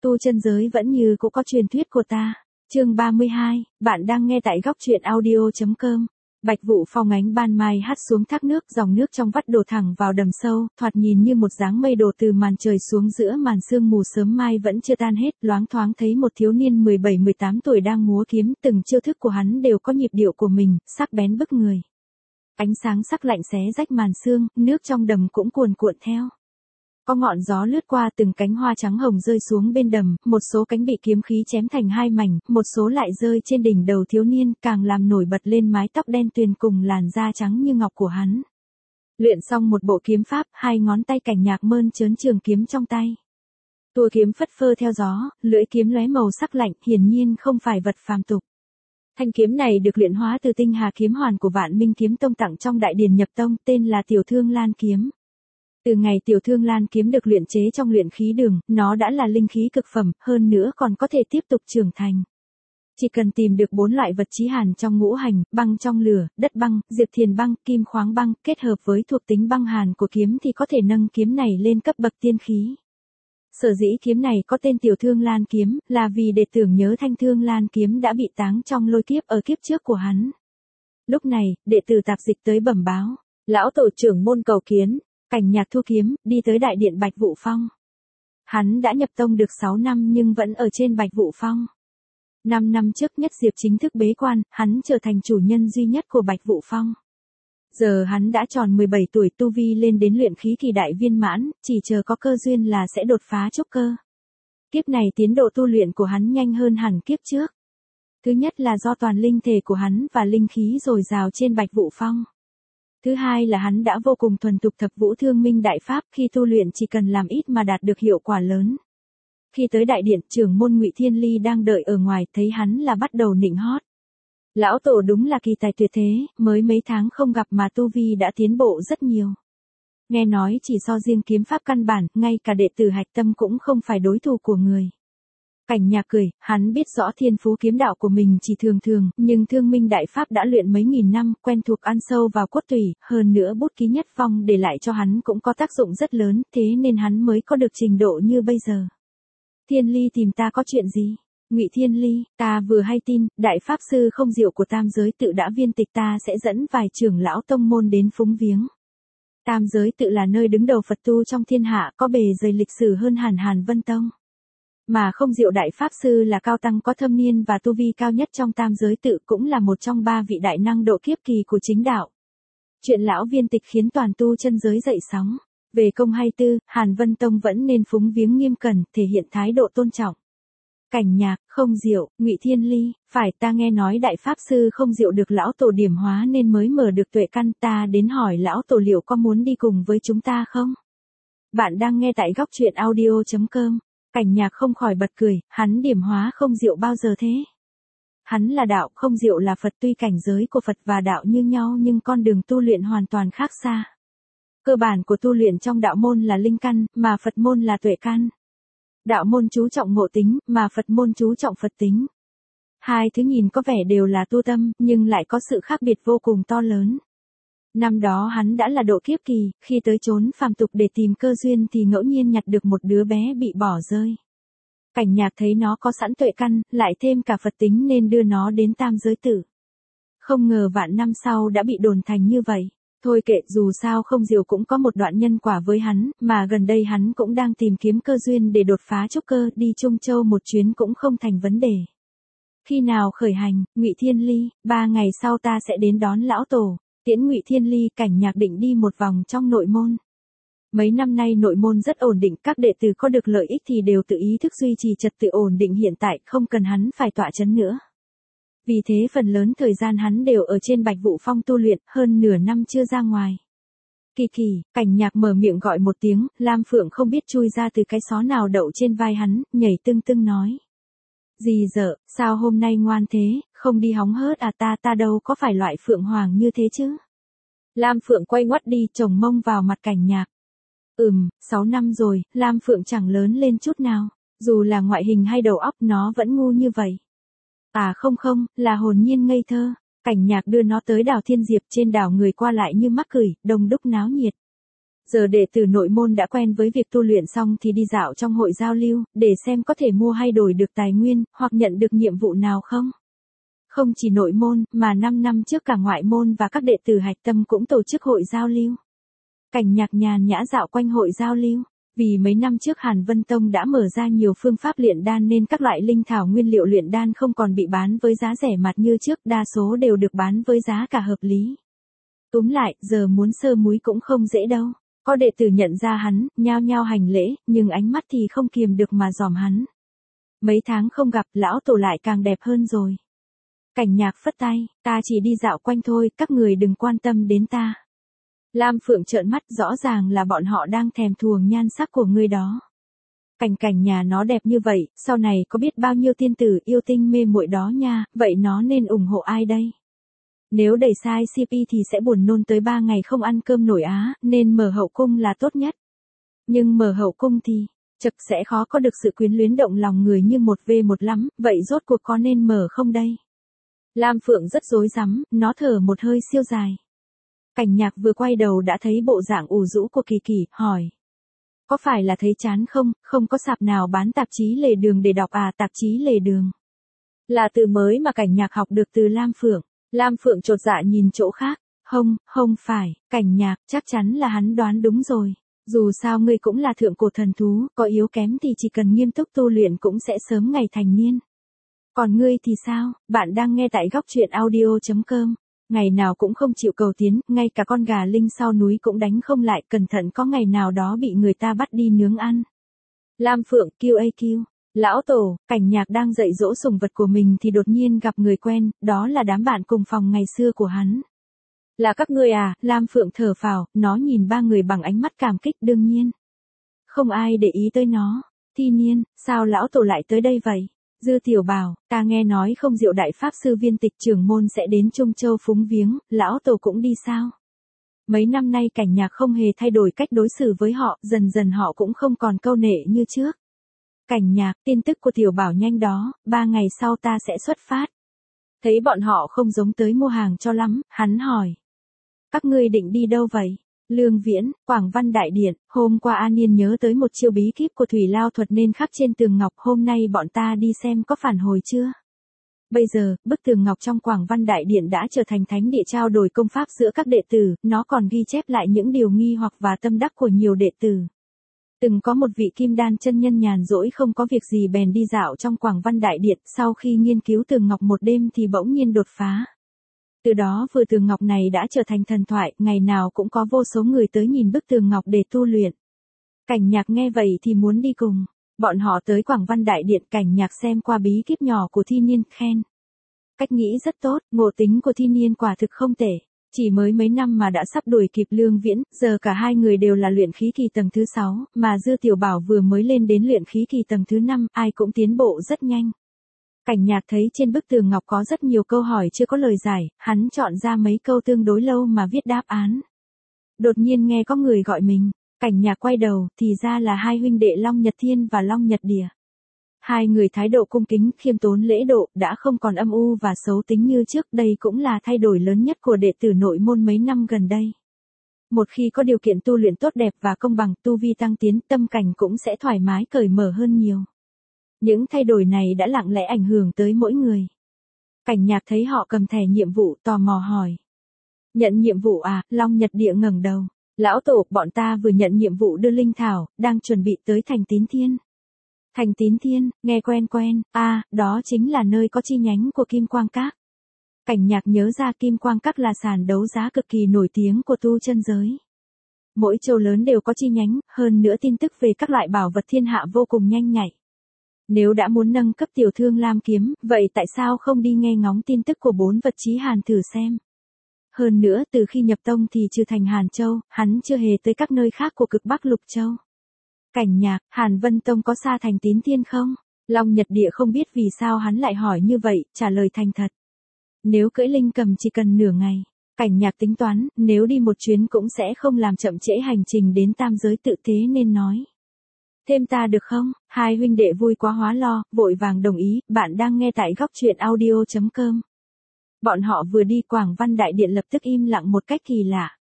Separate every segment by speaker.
Speaker 1: Tu chân giới vẫn như cũ có truyền thuyết của ta. Chương 32, bạn đang nghe tại góc truyện audio.com. Bạch Vũ Phong ánh ban mai hắt xuống thác nước, dòng nước trong vắt đổ thẳng vào đầm sâu, thoạt nhìn như một dáng mây đổ từ màn trời xuống giữa màn sương mù sớm mai vẫn chưa tan hết, loáng thoáng thấy một thiếu niên 17-18 tuổi đang múa kiếm, từng chiêu thức của hắn đều có nhịp điệu của mình, sắc bén bức người. Ánh sáng sắc lạnh xé rách màn sương, nước trong đầm cũng cuồn cuộn theo. Có ngọn gió lướt qua, từng cánh hoa trắng hồng rơi xuống bên đầm, một số cánh bị kiếm khí chém thành hai mảnh, một số lại rơi trên đỉnh đầu thiếu niên, càng làm nổi bật lên mái tóc đen tuyền cùng làn da trắng như ngọc của hắn. Luyện xong một bộ kiếm pháp, hai ngón tay Cảnh Nhạc mơn trớn trường kiếm trong tay. Tua kiếm phất phơ theo gió, lưỡi kiếm lóe màu sắc lạnh, hiển nhiên không phải vật phàm tục. Thanh kiếm này được luyện hóa từ tinh hà kiếm hoàn của Vạn Minh Kiếm Tông tặng trong Đại Điển Nhập Tông, tên là Tiểu Thương Lan kiếm. Từ ngày Tiểu Thương Lan kiếm được luyện chế trong luyện khí đường, nó đã là linh khí cực phẩm, hơn nữa còn có thể tiếp tục trưởng thành. Chỉ cần tìm được 4 loại vật chí hàn trong ngũ hành, băng trong lửa, đất băng, diệp thiền băng, kim khoáng băng, kết hợp với thuộc tính băng hàn của kiếm thì có thể nâng kiếm này lên cấp bậc tiên khí. Sở dĩ kiếm này có tên Tiểu Thương Lan kiếm, là vì để tưởng nhớ Thanh Thương Lan kiếm đã bị táng trong lôi kiếp ở kiếp trước của hắn. Lúc này, đệ tử tạp dịch tới bẩm báo, lão tổ trưởng môn cầu kiến. Cảnh Nhạc thu kiếm, đi tới đại điện Bạch Vũ Phong. Hắn đã nhập tông được 6 năm nhưng vẫn ở trên Bạch Vũ Phong. 5 năm trước Nhất Diệp chính thức bế quan, hắn trở thành chủ nhân duy nhất của Bạch Vũ Phong. Giờ hắn đã tròn 17 tuổi, tu vi lên đến luyện khí kỳ đại viên mãn, chỉ chờ có cơ duyên là sẽ đột phá trúc cơ. Kiếp này tiến độ tu luyện của hắn nhanh hơn hẳn kiếp trước. Thứ nhất là do toàn linh thể của hắn và linh khí dồi dào trên Bạch Vũ Phong. Thứ hai là hắn đã vô cùng thuần thục Thập Vũ Thương Minh Đại Pháp, khi tu luyện chỉ cần làm ít mà đạt được hiệu quả lớn. Khi tới đại điện, trưởng môn Ngụy Thiên Ly đang đợi ở ngoài, thấy hắn là bắt đầu nịnh hót. Lão tổ đúng là kỳ tài tuyệt thế, mới mấy tháng không gặp mà tu vi đã tiến bộ rất nhiều. Nghe nói chỉ so riêng kiếm pháp căn bản, ngay cả đệ tử hạch tâm cũng không phải đối thủ của người. Cảnh Nhạc cười, hắn biết rõ thiên phú kiếm đạo của mình chỉ thường thường, nhưng Thương Minh Đại Pháp đã luyện mấy nghìn năm, quen thuộc ăn sâu vào cốt tủy, hơn nữa bút ký Nhất Phong để lại cho hắn cũng có tác dụng rất lớn, thế nên hắn mới có được trình độ như bây giờ. Thiên Ly tìm ta có chuyện gì? Ngụy Thiên Ly, ta vừa hay tin, Đại Pháp Sư Không Diệu của Tam Giới Tự đã viên tịch, ta sẽ dẫn vài trưởng lão tông môn đến phúng viếng. Tam Giới Tự là nơi đứng đầu Phật tu trong thiên hạ, có bề dày lịch sử hơn hẳn Hàn Vân Tông. Mà Không Diệu Đại Pháp Sư là cao tăng có thâm niên và tu vi cao nhất trong Tam Giới Tự, cũng là một trong 3 vị đại năng độ kiếp kỳ của chính đạo. Chuyện lão viên tịch khiến toàn tu chân giới dậy sóng. Về công hay tư, Hàn Vân Tông vẫn nên phúng viếng nghiêm cẩn, thể hiện thái độ tôn trọng. Cảnh Nhạc, Không Diệu, Ngụy Thiên Ly, phải, ta nghe nói Đại Pháp Sư Không Diệu được lão tổ điểm hóa nên mới mở được tuệ căn, ta đến hỏi lão tổ liệu có muốn đi cùng với chúng ta không? Bạn đang nghe tại góc truyện audio.com. Cảnh Nhạc không khỏi bật cười, hắn điểm hóa Không Diệu bao giờ thế? Hắn là đạo, Không Diệu là Phật, tuy cảnh giới của Phật và đạo như nhau nhưng con đường tu luyện hoàn toàn khác xa. Cơ bản của tu luyện trong đạo môn là linh căn, mà Phật môn là tuệ căn. Đạo môn chú trọng ngộ tính, mà Phật môn chú trọng Phật tính. Hai thứ nhìn có vẻ đều là tu tâm, nhưng lại có sự khác biệt vô cùng to lớn. Năm đó hắn đã là độ kiếp kỳ, khi tới chốn phàm tục để tìm cơ duyên thì ngẫu nhiên nhặt được một đứa bé bị bỏ rơi. Cảnh Nhạc thấy nó có sẵn tuệ căn, lại thêm cả Phật tính nên đưa nó đến Tam Giới Tự. Không ngờ vạn năm sau đã bị đồn thành như vậy. Thôi kệ, dù sao Không Diệu cũng có một đoạn nhân quả với hắn, mà gần đây hắn cũng đang tìm kiếm cơ duyên để đột phá trúc cơ, đi Trung Châu một chuyến cũng không thành vấn đề. Khi nào khởi hành? Ngụy Thiên Ly, 3 ngày sau ta sẽ đến đón lão tổ. Tiễn Ngụy Thiên Ly, Cảnh Nhạc định đi một vòng trong nội môn. Mấy năm nay nội môn rất ổn định, các đệ tử có được lợi ích thì đều tự ý thức duy trì trật tự ổn định hiện tại, không cần hắn phải tọa chấn nữa. Vì thế phần lớn thời gian hắn đều ở trên Bạch Vũ Phong tu luyện, hơn nửa năm chưa ra ngoài. Kỳ kỳ, Cảnh Nhạc mở miệng gọi một tiếng, Lam Phượng không biết chui ra từ cái xó nào đậu trên vai hắn, nhảy tưng tưng nói. Dì dợ, sao hôm nay ngoan thế, không đi hóng hớt à? Ta đâu có phải loại Phượng Hoàng như thế chứ. Lam Phượng quay ngoắt đi, chồng mông vào mặt Cảnh Nhạc. 6 năm rồi, Lam Phượng chẳng lớn lên chút nào, dù là ngoại hình hay đầu óc nó vẫn ngu như vậy. À không, là hồn nhiên ngây thơ. Cảnh Nhạc đưa nó tới đảo Thiên Diệp, trên đảo người qua lại như mắc cười, đông đúc náo nhiệt. Giờ đệ tử nội môn đã quen với việc tu luyện xong thì đi dạo trong hội giao lưu, để xem có thể mua hay đổi được tài nguyên, hoặc nhận được nhiệm vụ nào không. Không chỉ nội môn, mà 5 năm trước cả ngoại môn và các đệ tử hạch tâm cũng tổ chức hội giao lưu. Cảnh Nhạc nhàn nhã dạo quanh hội giao lưu. Vì mấy năm trước Hàn Vân Tông đã mở ra nhiều phương pháp luyện đan nên các loại linh thảo nguyên liệu luyện đan không còn bị bán với giá rẻ mạt như trước, đa số đều được bán với giá cả hợp lý. Túm lại, giờ muốn sơ múi cũng không dễ đâu. Có đệ tử nhận ra hắn, nhao nhao hành lễ, nhưng ánh mắt thì không kiềm được mà dòm hắn. Mấy tháng không gặp, lão tổ lại càng đẹp hơn rồi. Cảnh Nhạc phất tay, ta chỉ đi dạo quanh thôi, các người đừng quan tâm đến ta. Lam Phượng trợn mắt, rõ ràng là bọn họ đang thèm thuồng nhan sắc của ngươi đó. Cảnh nhà nó đẹp như vậy, sau này có biết bao nhiêu tiên tử yêu tinh mê muội đó nha, vậy nó nên ủng hộ ai đây? Nếu đẩy sai CP thì sẽ buồn nôn tới 3 ngày không ăn cơm nổi á, nên mở hậu cung là tốt nhất. Nhưng mở hậu cung thì, chật sẽ khó có được sự quyến luyến động lòng người như 1v1 lắm, vậy rốt cuộc có nên mở không đây? Lam Phượng rất rối rắm, nó thở một hơi siêu dài. Cảnh Nhạc vừa quay đầu đã thấy bộ dạng ủ rũ của Kỳ Kỳ, hỏi. Có phải là thấy chán không, không có sạp nào bán tạp chí lề đường để đọc à? Tạp chí lề đường là từ mới mà Cảnh Nhạc học được từ Lam Phượng. Lam Phượng chột dạ nhìn chỗ khác. Không phải, Cảnh Nhạc, chắc chắn là hắn đoán đúng rồi. Dù sao ngươi cũng là thượng cổ thần thú, có yếu kém thì chỉ cần nghiêm túc tu luyện cũng sẽ sớm ngày thành niên. Còn ngươi thì sao? Bạn đang nghe tại góc truyện audio.com. Ngày nào cũng không chịu cầu tiến, ngay cả con gà linh sau núi cũng đánh không lại, cẩn thận có ngày nào đó bị người ta bắt đi nướng ăn. Lam Phượng, QAQ. Lão tổ, Cảnh Nhạc đang dạy dỗ sủng vật của mình thì đột nhiên gặp người quen, đó là đám bạn cùng phòng ngày xưa của hắn. Là các ngươi à? Lam Phượng thở phào, nó nhìn ba người bằng ánh mắt cảm kích. Đương nhiên. Không ai để ý tới nó. Thi Niên, sao lão tổ lại tới đây vậy? Dư Tiểu bảo, ta nghe nói không Diệu đại pháp sư Viên Tịch trưởng môn sẽ đến Trung Châu phúng viếng, lão tổ cũng đi sao? Mấy năm nay Cảnh Nhạc không hề thay đổi cách đối xử với họ, dần dần họ cũng không còn câu nệ như trước. Cảnh Nhạc, tin tức của Tiểu bảo nhanh đó, 3 ngày sau ta sẽ xuất phát. Thấy bọn họ không giống tới mua hàng cho lắm, hắn hỏi. Các ngươi định đi đâu vậy? Lương Viễn, Quảng Văn Đại Điện, hôm qua An Niên nhớ tới một chiêu bí kíp của Thủy Lao thuật nên khắc trên tường ngọc, hôm nay bọn ta đi xem có phản hồi chưa? Bây giờ, bức tường ngọc trong Quảng Văn Đại Điện đã trở thành thánh địa trao đổi công pháp giữa các đệ tử, nó còn ghi chép lại những điều nghi hoặc và tâm đắc của nhiều đệ tử. Từng có một vị kim đan chân nhân nhàn rỗi không có việc gì bèn đi dạo trong Quảng Văn Đại Điện, sau khi nghiên cứu tường ngọc một đêm thì bỗng nhiên đột phá. Từ đó vừa tường ngọc này đã trở thành thần thoại, ngày nào cũng có vô số người tới nhìn bức tường ngọc để tu luyện. Cảnh Nhạc nghe vậy thì muốn đi cùng. Bọn họ tới Quảng Văn Đại Điện, Cảnh Nhạc xem qua bí kíp nhỏ của Thi Niên, khen. Cách nghĩ rất tốt, ngộ tính của Thi Niên quả thực không tệ. Chỉ mới mấy năm mà đã sắp đuổi kịp Lương Viễn, giờ cả hai người đều là luyện khí kỳ tầng thứ 6, mà Dư Tiểu bảo vừa mới lên đến luyện khí kỳ tầng thứ 5, ai cũng tiến bộ rất nhanh. Cảnh Nhạc thấy trên bức tường ngọc có rất nhiều câu hỏi chưa có lời giải, hắn chọn ra mấy câu tương đối lâu mà viết đáp án. Đột nhiên nghe có người gọi mình, Cảnh Nhạc quay đầu, thì ra là hai huynh đệ Long Nhật Thiên và Long Nhật Địa. Hai người thái độ cung kính, khiêm tốn lễ độ, đã không còn âm u và xấu tính như trước, đây cũng là thay đổi lớn nhất của đệ tử nội môn mấy năm gần đây. Một khi có điều kiện tu luyện tốt đẹp và công bằng, tu vi tăng tiến, tâm cảnh cũng sẽ thoải mái cởi mở hơn nhiều. Những thay đổi này đã lặng lẽ ảnh hưởng tới mỗi người. Cảnh Nhạc thấy họ cầm thẻ nhiệm vụ, tò mò hỏi. Nhận nhiệm vụ à? Long Nhật Địa ngẩng đầu. Lão tổ, bọn ta vừa nhận nhiệm vụ đưa linh thảo, đang chuẩn bị tới Thành Tín Thiên. Thành Tín Thiên, nghe quen quen, đó chính là nơi có chi nhánh của Kim Quang Các. Cảnh Nhạc nhớ ra Kim Quang Các là sàn đấu giá cực kỳ nổi tiếng của tu chân giới. Mỗi châu lớn đều có chi nhánh, hơn nữa tin tức về các loại bảo vật thiên hạ vô cùng nhanh nhạy. Nếu đã muốn nâng cấp tiểu thương lam kiếm, vậy tại sao không đi nghe ngóng tin tức của 4 vật chí Hàn thử xem? Hơn nữa, từ khi nhập tông thì trừ thành Hàn Châu, hắn chưa hề tới các nơi khác của cực Bắc Lục Châu. Cảnh Nhạc, Hàn Vân Tông có xa Thành Tín Thiên không? Long Nhật Địa không biết vì sao hắn lại hỏi như vậy, trả lời thành thật. Nếu cưỡi linh cầm chỉ cần nửa ngày. Cảnh Nhạc tính toán, nếu đi một chuyến cũng sẽ không làm chậm trễ hành trình đến tam giới tự thế nên nói. Thêm ta được không? Hai huynh đệ vui quá hóa lo, vội vàng đồng ý. Bạn đang nghe tại góc truyện audio.com. Bọn họ vừa đi Quảng Văn Đại Điện lập tức im lặng một cách kỳ lạ.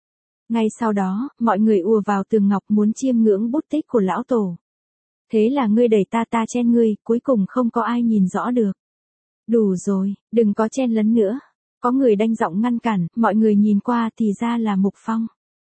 Speaker 1: Ngay sau đó, mọi người ùa vào tường ngọc muốn chiêm ngưỡng bút tích của lão tổ. Thế là ngươi đẩy ta, ta chen ngươi, cuối cùng không có ai nhìn rõ được. Đủ rồi, đừng có chen lấn nữa. Có người đanh giọng ngăn cản, mọi người nhìn qua thì ra là Mục Phong.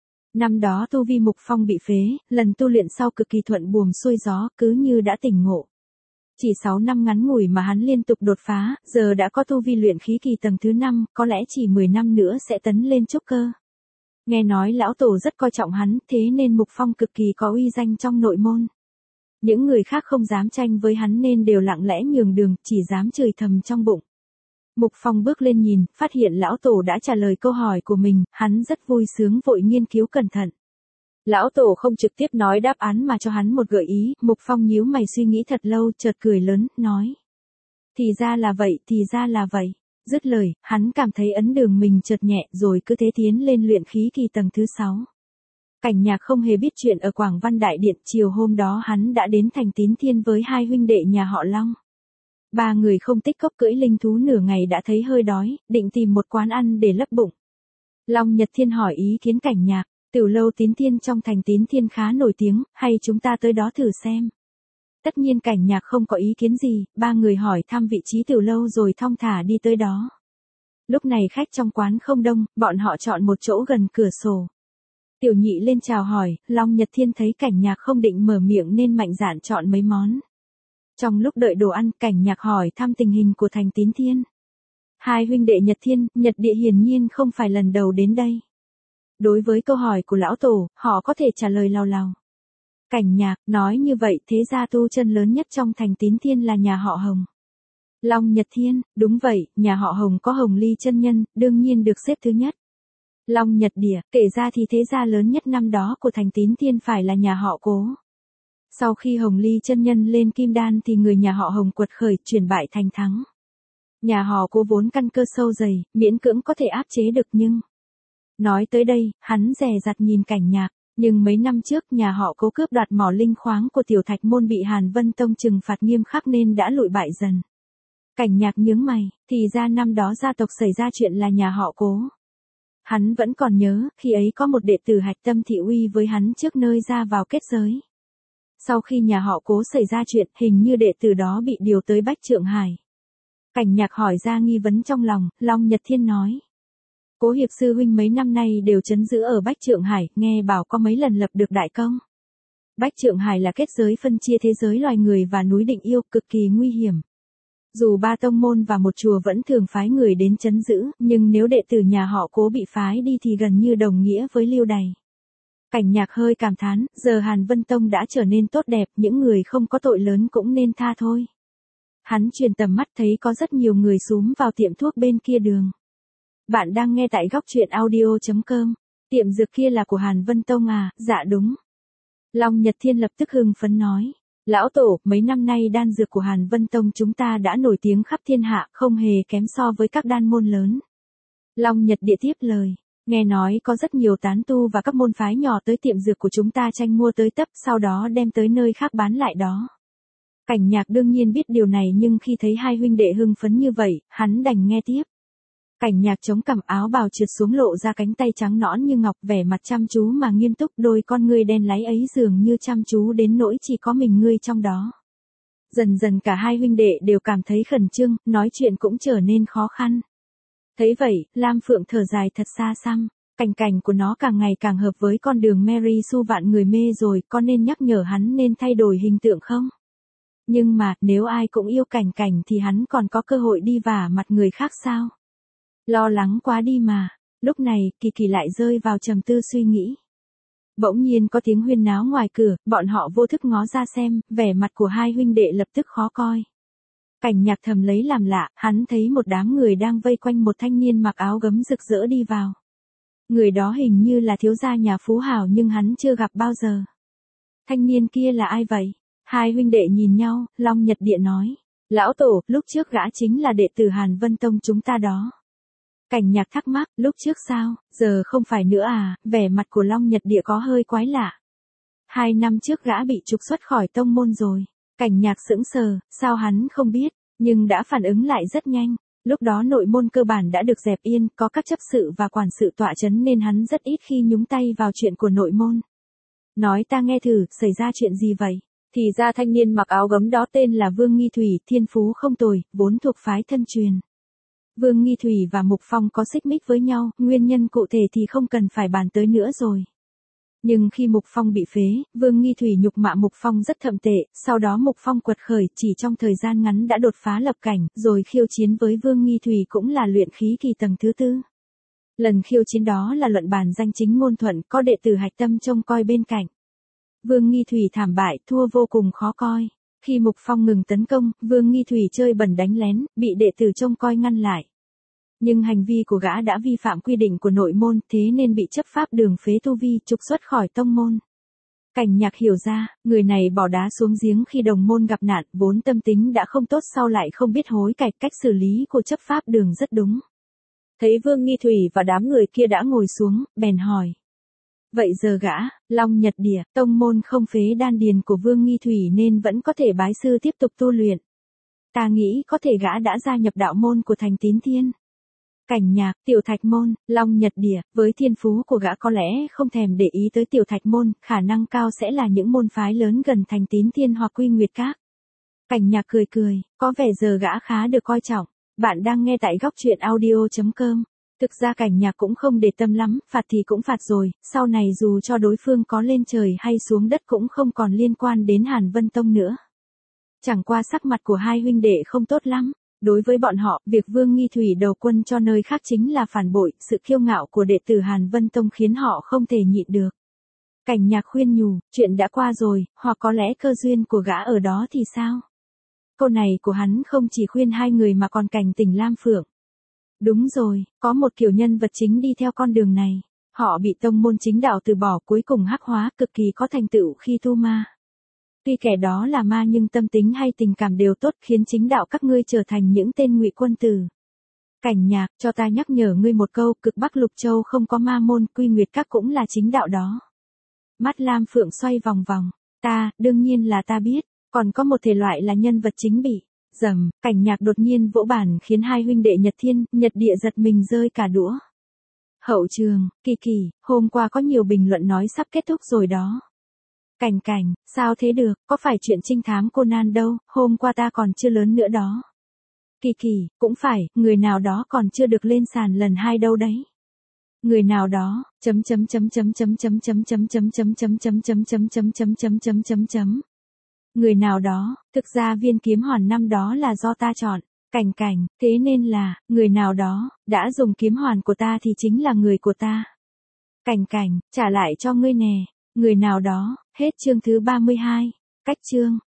Speaker 1: Năm đó tu vi Mục Phong bị phế, lần tu luyện sau cực kỳ thuận buồm xuôi gió, cứ như đã tỉnh ngộ. Chỉ 6 năm ngắn ngủi mà hắn liên tục đột phá, giờ đã có tu vi luyện khí kỳ tầng thứ 5, có lẽ chỉ 10 năm nữa sẽ tấn lên trúc cơ. Nghe nói lão tổ rất coi trọng hắn, thế nên Mục Phong cực kỳ có uy danh trong nội môn. Những người khác không dám tranh với hắn nên đều lặng lẽ nhường đường, chỉ dám chửi thầm trong bụng. Mục Phong bước lên nhìn, phát hiện lão tổ đã trả lời câu hỏi của mình, hắn rất vui sướng vội nghiên cứu cẩn thận. Lão tổ không trực tiếp nói đáp án mà cho hắn một gợi ý, Mục Phong nhíu mày suy nghĩ thật lâu, chợt cười lớn, nói. Thì ra là vậy, thì ra là vậy. Dứt lời, hắn cảm thấy ấn đường mình chợt nhẹ rồi cứ thế tiến lên luyện khí kỳ tầng thứ 6. Cảnh Nhạc không hề biết chuyện ở Quảng Văn Đại Điện, chiều hôm đó hắn đã đến thành Tín Thiên với hai huynh đệ nhà họ Long. Ba người không tích cốc cưỡi linh thú nửa ngày đã thấy hơi đói, định tìm một quán ăn để lấp bụng. Long Nhật Thiên hỏi ý kiến Cảnh Nhạc, tiểu lâu Tín Thiên trong thành Tín Thiên khá nổi tiếng, hay chúng ta tới đó thử xem. Tất nhiên Cảnh Nhạc không có ý kiến gì, ba người hỏi thăm vị trí tiểu lâu rồi thong thả đi tới đó. Lúc này khách trong quán không đông, bọn họ chọn một chỗ gần cửa sổ. Tiểu Nhị lên chào hỏi, Long Nhật Thiên thấy Cảnh Nhạc không định mở miệng nên mạnh dạn chọn mấy món. Trong lúc đợi đồ ăn, Cảnh Nhạc hỏi thăm tình hình của thành Tín Thiên. Hai huynh đệ Nhật Thiên, Nhật Địa hiển nhiên không phải lần đầu đến đây. Đối với câu hỏi của lão tổ, họ có thể trả lời lào lào. Cảnh Nhạc nói như vậy, thế gia tu chân lớn nhất trong thành Tín Thiên là nhà họ Hồng. Long Nhật Thiên, đúng vậy, nhà họ Hồng có Hồng Ly chân nhân, đương nhiên được xếp thứ nhất. Long Nhật Địa, kể ra thì thế gia lớn nhất năm đó của thành Tín Thiên phải là nhà họ Cố. Sau khi Hồng Ly chân nhân lên kim đan thì người nhà họ Hồng quật khởi, chuyển bại thành thắng. Nhà họ Cố vốn căn cơ sâu dày, miễn cưỡng có thể áp chế được nhưng... Nói tới đây, hắn dè dặt nhìn Cảnh Nhạc, nhưng mấy năm trước nhà họ Cố cướp đoạt mỏ linh khoáng của Tiểu Thạch môn bị Hàn Vân Tông trừng phạt nghiêm khắc nên đã lụi bại dần. Cảnh Nhạc nhướng mày, thì ra năm đó gia tộc xảy ra chuyện là nhà họ Cố. Hắn vẫn còn nhớ, khi ấy có một đệ tử Hạch Tâm thị uy với hắn trước nơi ra vào kết giới. Sau khi nhà họ Cố xảy ra chuyện, hình như đệ tử đó bị điều tới Bách Trượng Hải. Cảnh Nhạc hỏi ra nghi vấn trong lòng, Long Nhật Thiên nói. Cố hiệp sư huynh mấy năm nay đều trấn giữ ở Bách Trượng Hải, nghe bảo có mấy lần lập được đại công. Bách Trượng Hải là kết giới phân chia thế giới loài người và núi Định Yêu, cực kỳ nguy hiểm. Dù ba tông môn và một chùa vẫn thường phái người đến trấn giữ, nhưng nếu đệ tử nhà họ Cố bị phái đi thì gần như đồng nghĩa với lưu đày. Cảnh Nhạc hơi cảm thán, giờ Hàn Vân Tông đã trở nên tốt đẹp, những người không có tội lớn cũng nên tha thôi. Hắn truyền tầm mắt thấy có rất nhiều người xúm vào tiệm thuốc bên kia đường. Bạn đang nghe tại góc truyện audio.com. Tiệm dược kia là của Hàn Vân Tông à? Dạ đúng. Long Nhật Thiên lập tức hưng phấn nói. Lão tổ, mấy năm nay đan dược của Hàn Vân Tông chúng ta đã nổi tiếng khắp thiên hạ, không hề kém so với các đan môn lớn. Long Nhật Địa tiếp lời. Nghe nói có rất nhiều tán tu và các môn phái nhỏ tới tiệm dược của chúng ta tranh mua tới tấp, sau đó đem tới nơi khác bán lại đó. Cảnh Nhạc đương nhiên biết điều này nhưng khi thấy hai huynh đệ hưng phấn như vậy, hắn đành nghe tiếp. Cảnh Nhạc chống cằm, áo bào trượt xuống lộ ra cánh tay trắng nõn như ngọc, vẻ mặt chăm chú mà nghiêm túc, đôi con ngươi đen láy ấy dường như chăm chú đến nỗi chỉ có mình ngươi trong đó. Dần dần cả hai huynh đệ đều cảm thấy khẩn trương, nói chuyện cũng trở nên khó khăn. Thấy vậy, Lam Phượng thở dài thật xa xăm, cảnh của nó càng ngày càng hợp với con đường Mary Sue vạn người mê rồi, con nên nhắc nhở hắn nên thay đổi hình tượng không? Nhưng mà, nếu ai cũng yêu cảnh thì hắn còn có cơ hội đi vả mặt người khác sao? Lo lắng quá đi mà. Lúc này, Kỳ lại rơi vào trầm tư suy nghĩ. Bỗng nhiên có tiếng huyên náo ngoài cửa, bọn họ vô thức ngó ra xem, vẻ mặt của hai huynh đệ lập tức khó coi. Cảnh Nhạc thầm lấy làm lạ, hắn thấy một đám người đang vây quanh một thanh niên mặc áo gấm rực rỡ đi vào. Người đó hình như là thiếu gia nhà phú hào nhưng hắn chưa gặp bao giờ. Thanh niên kia là ai vậy? Hai huynh đệ nhìn nhau, Long Nhật Địa nói. Lão tổ, lúc trước gã chính là đệ tử Hàn Vân Tông chúng ta đó. Cảnh Nhạc thắc mắc, lúc trước sao, giờ không phải nữa à? Vẻ mặt của Long Nhật Địa có hơi quái lạ. 2 năm trước gã bị trục xuất khỏi tông môn rồi. Cảnh Nhạc sững sờ, sao hắn không biết, nhưng đã phản ứng lại rất nhanh. Lúc đó nội môn cơ bản đã được dẹp yên, có các chấp sự và quản sự tọa chấn nên hắn rất ít khi nhúng tay vào chuyện của nội môn. Nói ta nghe thử, xảy ra chuyện gì vậy? Thì ra thanh niên mặc áo gấm đó tên là Vương Nghi Thủy, thiên phú không tồi, vốn thuộc phái thân truyền. Vương Nghi Thủy và Mục Phong có xích mích với nhau, nguyên nhân cụ thể thì không cần phải bàn tới nữa rồi. Nhưng khi Mục Phong bị phế, Vương Nghi Thủy nhục mạ Mục Phong rất thậm tệ, sau đó Mục Phong quật khởi chỉ trong thời gian ngắn đã đột phá lập cảnh, rồi khiêu chiến với Vương Nghi Thủy cũng là luyện khí kỳ tầng thứ 4. Lần khiêu chiến đó là luận bàn danh chính ngôn thuận, có đệ tử Hạch Tâm trông coi bên cạnh. Vương Nghi Thủy thảm bại, thua vô cùng khó coi. Khi Mục Phong ngừng tấn công, Vương Nghi Thủy chơi bẩn đánh lén, bị đệ tử trông coi ngăn lại. Nhưng hành vi của gã đã vi phạm quy định của nội môn, thế nên bị chấp pháp đường phế tu vi, trục xuất khỏi tông môn. Cảnh Nhạc hiểu ra, người này bỏ đá xuống giếng khi đồng môn gặp nạn, vốn tâm tính đã không tốt sau lại không biết hối cải, cách xử lý của chấp pháp đường rất đúng. Thấy Vương Nghi Thủy và đám người kia đã ngồi xuống, bèn hỏi. Vậy giờ gã, Long Nhật Địa, tông môn không phế đan điền của Vương Nghi Thủy nên vẫn có thể bái sư tiếp tục tu luyện. Ta nghĩ có thể gã đã gia nhập đạo môn của Thành Tín Thiên. Cảnh Nhạc, Tiểu Thạch Môn, Long Nhật Địa, với thiên phú của gã có lẽ không thèm để ý tới Tiểu Thạch Môn, khả năng cao sẽ là những môn phái lớn gần Thành Tín Thiên hoặc Quy Nguyệt Các. Cảnh Nhạc cười cười, có vẻ giờ gã khá được coi trọng. Bạn đang nghe tại góc truyện audio.com. Thực ra Cảnh Nhạc cũng không để tâm lắm, phạt thì cũng phạt rồi, sau này dù cho đối phương có lên trời hay xuống đất cũng không còn liên quan đến Hàn Vân Tông nữa. Chẳng qua sắc mặt của hai huynh đệ không tốt lắm. Đối với bọn họ, việc Vương Nghi Thủy đầu quân cho nơi khác chính là phản bội, sự kiêu ngạo của đệ tử Hàn Vân Tông khiến họ không thể nhịn được. Cảnh Nhạc khuyên nhủ, chuyện đã qua rồi, hoặc có lẽ cơ duyên của gã ở đó thì sao? Câu này của hắn không chỉ khuyên hai người mà còn cảnh tỉnh Lam Phượng. Đúng rồi, có một kiểu nhân vật chính đi theo con đường này. Họ bị tông môn chính đạo từ bỏ, cuối cùng hắc hóa, cực kỳ có thành tựu khi tu ma. Tuy kẻ đó là ma nhưng tâm tính hay tình cảm đều tốt, khiến chính đạo các ngươi trở thành những tên ngụy quân tử. Cảnh Nhạc, cho ta nhắc nhở ngươi một câu, Cực Bắc Lục Châu không có ma môn, Quy Nguyệt Các cũng là chính đạo đó. Mắt Lam Phượng xoay vòng vòng. Đương nhiên là ta biết, còn có một thể loại là nhân vật chính bị dầm. Cảnh Nhạc đột nhiên vỗ bàn khiến hai huynh đệ Nhật Thiên, Nhật Địa giật mình rơi cả đũa. Hậu trường, Kỳ, hôm qua có nhiều bình luận nói sắp kết thúc rồi đó. Cảnh, sao thế được, có phải chuyện trinh thám Conan đâu, hôm qua ta còn chưa lớn nữa đó. Kỳ, cũng phải, người nào đó còn chưa được lên sàn lần 2 đâu đấy. Người nào đó, người nào đó, thực ra viên kiếm hoàn năm đó là do ta chọn. Cảnh, thế nên là, người nào đó, đã dùng kiếm hoàn của ta thì chính là người của ta. Cảnh, trả lại cho ngươi nè. Người nào đó, hết chương thứ 32. Cách chương.